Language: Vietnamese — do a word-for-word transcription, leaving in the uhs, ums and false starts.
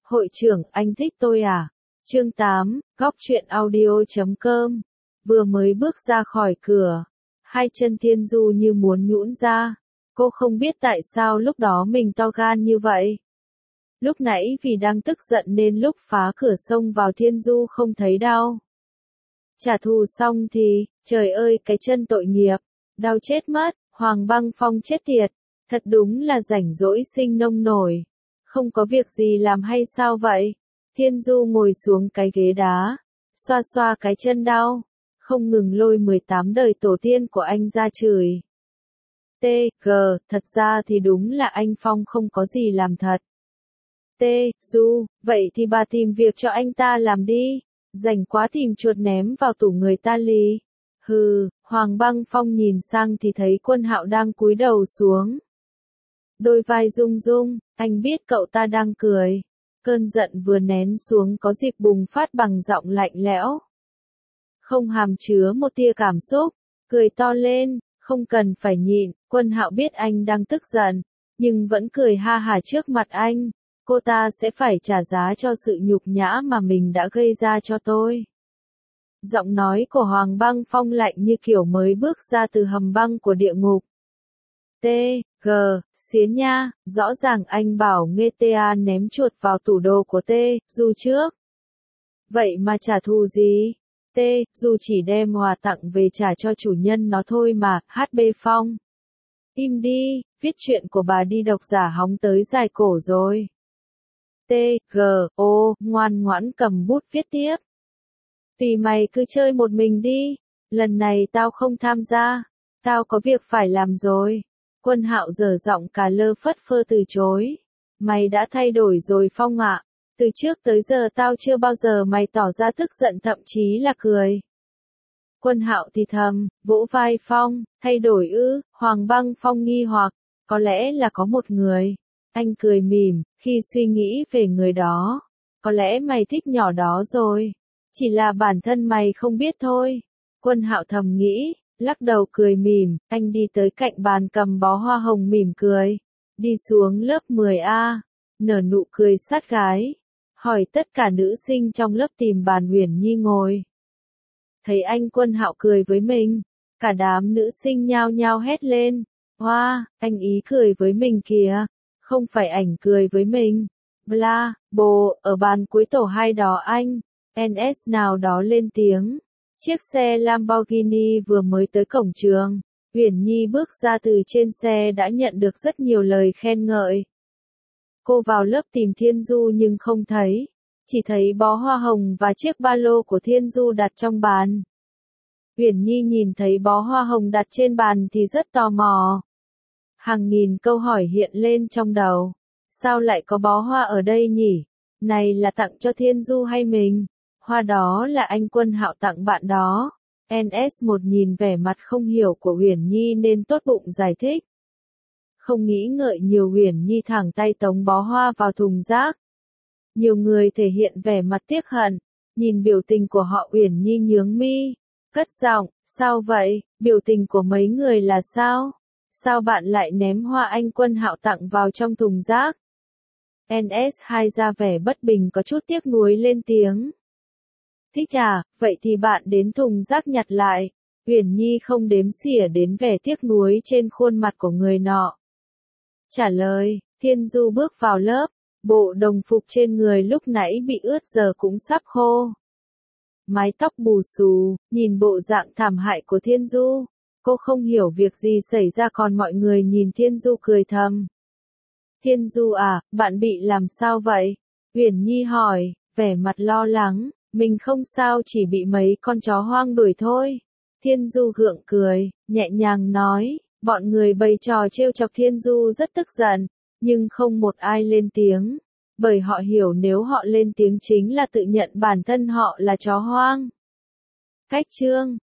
Hội trưởng, anh thích tôi à? Chương tám, góc truyện audio chấm com. Vừa mới bước ra khỏi cửa, hai chân Thiên Du như muốn nhũn ra. Cô không biết tại sao lúc đó mình to gan như vậy. Lúc nãy vì đang tức giận nên lúc phá cửa xông vào Thiên Du không thấy đau. Trả thù xong thì, trời ơi cái chân tội nghiệp, đau chết mất, Hoàng Băng Phong chết tiệt, thật đúng là rảnh rỗi sinh nông nổi. Không có việc gì làm hay sao vậy? Thiên Du ngồi xuống cái ghế đá, xoa xoa cái chân đau, không ngừng lôi mười tám đời tổ tiên của anh ra chửi. T, G, thật ra thì đúng là anh Phong không có gì làm thật. T, Du, vậy thì bà tìm việc cho anh ta làm đi, rảnh quá tìm chuột ném vào tủ người ta lì. Hừ, Hoàng Băng Phong nhìn sang thì thấy Quân Hạo đang cúi đầu xuống. Đôi vai rung rung, anh biết cậu ta đang cười. Cơn giận vừa nén xuống có dịp bùng phát bằng giọng lạnh lẽo. Không hàm chứa một tia cảm xúc, cười to lên, không cần phải nhịn. Quân Hạo biết anh đang tức giận, nhưng vẫn cười ha hả trước mặt anh. Cô ta sẽ phải trả giá cho sự nhục nhã mà mình đã gây ra cho tôi. Giọng nói của Hoàng Băng Phong lạnh như kiểu mới bước ra từ hầm băng của địa ngục. T, G, xía nha, rõ ràng anh bảo nghe ta ném chuột vào tủ đồ của T, Du trước. Vậy mà trả thù gì? T, Du chỉ đem quà tặng về trả cho chủ nhân nó thôi mà, hát bê Phong. Im đi, viết chuyện của bà đi độc giả hóng tới dài cổ rồi. T, G, O, ngoan ngoãn cầm bút viết tiếp. Vì mày cứ chơi một mình đi, lần này tao không tham gia, tao có việc phải làm rồi. Quân Hạo dở giọng cà lơ phất phơ từ chối. Mày đã thay đổi rồi Phong ạ, từ trước tới giờ tao chưa bao giờ mày tỏ ra tức giận thậm chí là cười. Quân Hạo thì thầm, vỗ vai Phong, thay đổi ư? Hoàng Băng Phong nghi hoặc, có lẽ là có một người. Anh cười mỉm, khi suy nghĩ về người đó. Có lẽ mày thích nhỏ đó rồi. Chỉ là bản thân mày không biết thôi. Quân Hạo thầm nghĩ, lắc đầu cười mỉm, anh đi tới cạnh bàn cầm bó hoa hồng mỉm cười. Đi xuống lớp mười A, nở nụ cười sát gái. Hỏi tất cả nữ sinh trong lớp tìm bàn Huyền Nhi ngồi. Thấy anh Quân Hạo cười với mình, cả đám nữ sinh nhao nhao hét lên. Hoa, wow, anh ý cười với mình kìa, không phải ảnh cười với mình. Bla, bồ, ở bàn cuối tổ hai đó anh, en ét nào đó lên tiếng. Chiếc xe Lamborghini vừa mới tới cổng trường, Huyền Nhi bước ra từ trên xe đã nhận được rất nhiều lời khen ngợi. Cô vào lớp tìm Thiên Du nhưng không thấy, chỉ thấy bó hoa hồng và chiếc ba lô của Thiên Du đặt trong bàn. Huyền Nhi nhìn thấy bó hoa hồng đặt trên bàn thì rất tò mò. Hàng nghìn câu hỏi hiện lên trong đầu. Sao lại có bó hoa ở đây nhỉ? Này là tặng cho Thiên Du hay mình? Hoa đó là anh Quân Hạo tặng bạn đó. en ét một nhìn vẻ mặt không hiểu của Huyền Nhi nên tốt bụng giải thích. Không nghĩ ngợi nhiều, Huyền Nhi thẳng tay tống bó hoa vào thùng rác. Nhiều người thể hiện vẻ mặt tiếc hận. Nhìn biểu tình của họ, Huyền Nhi nhướng mi, cất giọng, sao vậy? Biểu tình của mấy người là sao? Sao bạn lại ném hoa anh Quân Hạo tặng vào trong thùng rác? en ét hai ra vẻ bất bình có chút tiếc nuối lên tiếng. Thích à, vậy thì bạn đến thùng rác nhặt lại. Huyền Nhi không đếm xỉa đến vẻ tiếc nuối trên khuôn mặt của người nọ. Trả lời, Thiên Du bước vào lớp, bộ đồng phục trên người lúc nãy bị ướt giờ cũng sắp khô. Mái tóc bù xù, nhìn bộ dạng thảm hại của Thiên Du. Cô không hiểu việc gì xảy ra còn mọi người nhìn Thiên Du cười thầm. Thiên Du à, bạn bị làm sao vậy? Huyền Nhi hỏi, vẻ mặt lo lắng. Mình không sao, chỉ bị mấy con chó hoang đuổi thôi. Thiên Du gượng cười, nhẹ nhàng nói. Bọn người bày trò trêu chọc Thiên Du rất tức giận, nhưng không một ai lên tiếng. Bởi họ hiểu nếu họ lên tiếng chính là tự nhận bản thân họ là chó hoang. Cách chương